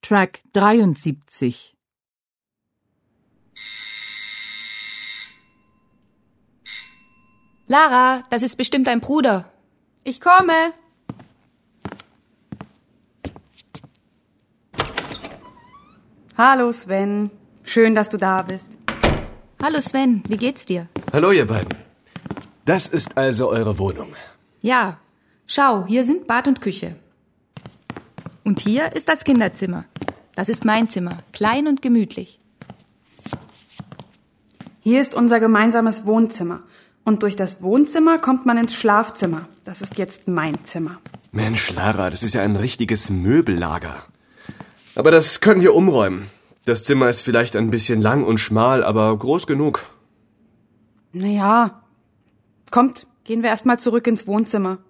Track 73. Lara, das ist bestimmt dein Bruder. Ich komme. Hallo Sven, schön, dass du da bist. Hallo Sven, wie geht's dir? Hallo ihr beiden. Das ist also eure Wohnung. Ja, schau, hier sind Bad und Küche. Und hier ist das Kinderzimmer. Das ist mein Zimmer, klein und gemütlich. Hier ist unser gemeinsames Wohnzimmer. Und durch das Wohnzimmer kommt man ins Schlafzimmer. Das ist jetzt mein Zimmer. Mensch, Lara, das ist ja ein richtiges Möbellager. Aber das können wir umräumen. Das Zimmer ist vielleicht ein bisschen lang und schmal, aber groß genug. Naja, kommt, gehen wir erst mal zurück ins Wohnzimmer.